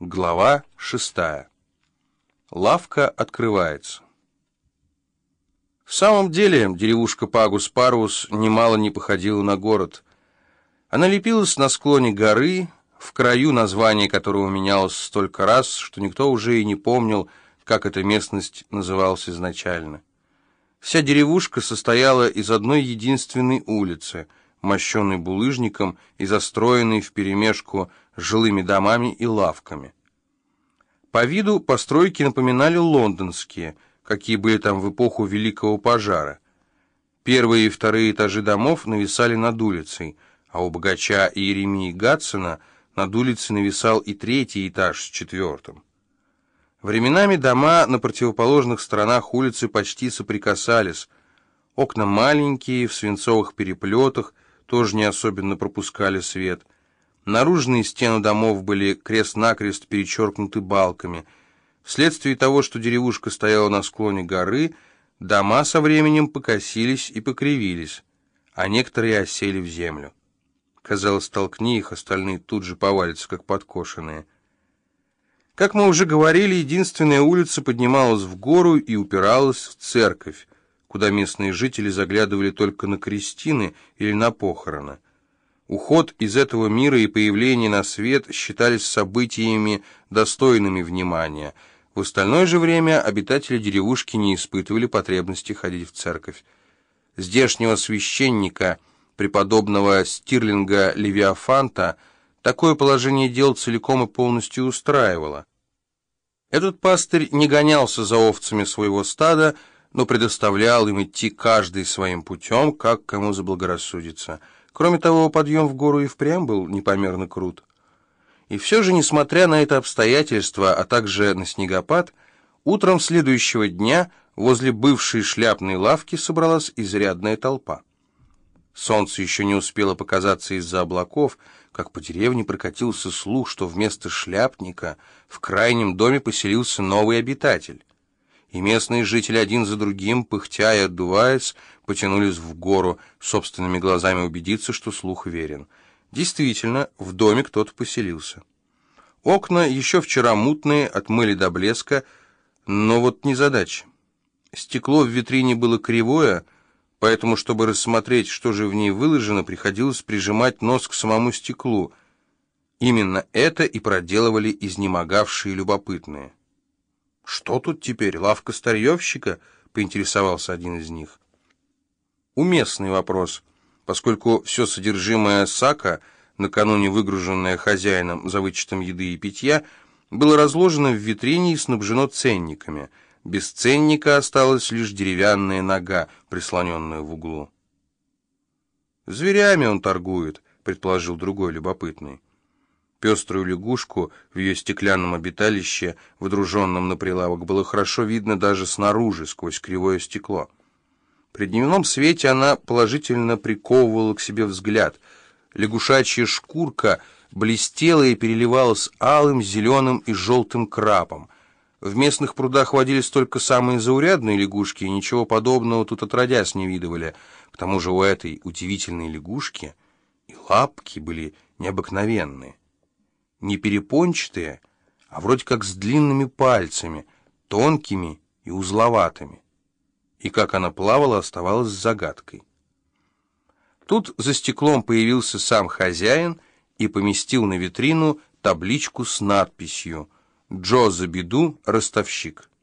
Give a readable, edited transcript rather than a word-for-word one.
Глава 6. Лавка открывается. В самом деле, деревушка Пагус-Парвус немало не походила на город. Она лепилась на склоне горы, в краю, название которого менялось столько раз, что никто уже и не помнил, как эта местность называлась изначально. Вся деревушка состояла из одной единственной улицы, мощенной булыжником и застроенной вперемешку с жилыми домами и лавками. По виду постройки напоминали лондонские, какие были там в эпоху Великого пожара. Первые и вторые этажи домов нависали над улицей, а у богача Иеремии Гадсона над улицей нависал и третий этаж с четвертым. Временами дома на противоположных сторонах улицы почти соприкасались. Окна маленькие, в свинцовых переплетах, тоже не особенно пропускали свет. Наружные стены домов были крест-накрест перечеркнуты балками. Вследствие того, что деревушка стояла на склоне горы, дома со временем покосились и покривились, а некоторые осели в землю. Казалось, толкни их, остальные тут же повалятся, как подкошенные. Как мы уже говорили, единственная улица поднималась в гору и упиралась в церковь, куда местные жители заглядывали только на крестины или на похороны. Уход из этого мира и появление на свет считались событиями, достойными внимания. В остальное же время обитатели деревушки не испытывали потребности ходить в церковь. Здешнего священника, преподобного Стирлинга Левиафанта, такое положение дел целиком и полностью устраивало. Этот пастырь не гонялся за овцами своего стада, но предоставлял им идти каждый своим путем, как кому заблагорассудится. Кроме того, подъем в гору и впрямь был непомерно крут. И все же, несмотря на это обстоятельство, а также на снегопад, утром следующего дня возле бывшей шляпной лавки собралась изрядная толпа. Солнце еще не успело показаться из-за облаков, как по деревне прокатился слух, что вместо шляпника в крайнем доме поселился новый обитатель. И местные жители один за другим, пыхтя и отдуваясь, потянулись в гору, собственными глазами убедиться, что слух верен. Действительно, в доме кто-то поселился. Окна еще вчера мутные, отмыли до блеска, но вот незадача. Стекло в витрине было кривое, поэтому, чтобы рассмотреть, что же в ней выложено, приходилось прижимать нос к самому стеклу. Именно это и проделывали изнемогавшие любопытные. «Что тут теперь, лавка старьевщика?» — поинтересовался один из них. Уместный вопрос, поскольку все содержимое сака, накануне выгруженное хозяином за вычетом еды и питья, было разложено в витрине и снабжено ценниками. Без ценника осталась лишь деревянная нога, прислоненная в углу. «Зверями он торгует», — предположил другой любопытный. Пеструю лягушку в ее стеклянном обиталище, водруженном на прилавок, было хорошо видно даже снаружи, сквозь кривое стекло. При дневном свете она положительно приковывала к себе взгляд. Лягушачья шкурка блестела и переливалась алым, зеленым и желтым крапом. В местных прудах водились только самые заурядные лягушки, и ничего подобного тут отродясь не видывали. К тому же у этой удивительной лягушки и лапки были необыкновенные. Не перепончатые, а вроде как с длинными пальцами, тонкими и узловатыми. И как она плавала, оставалась загадкой. Тут за стеклом появился сам хозяин и поместил на витрину табличку с надписью «Джо за беду, ростовщик».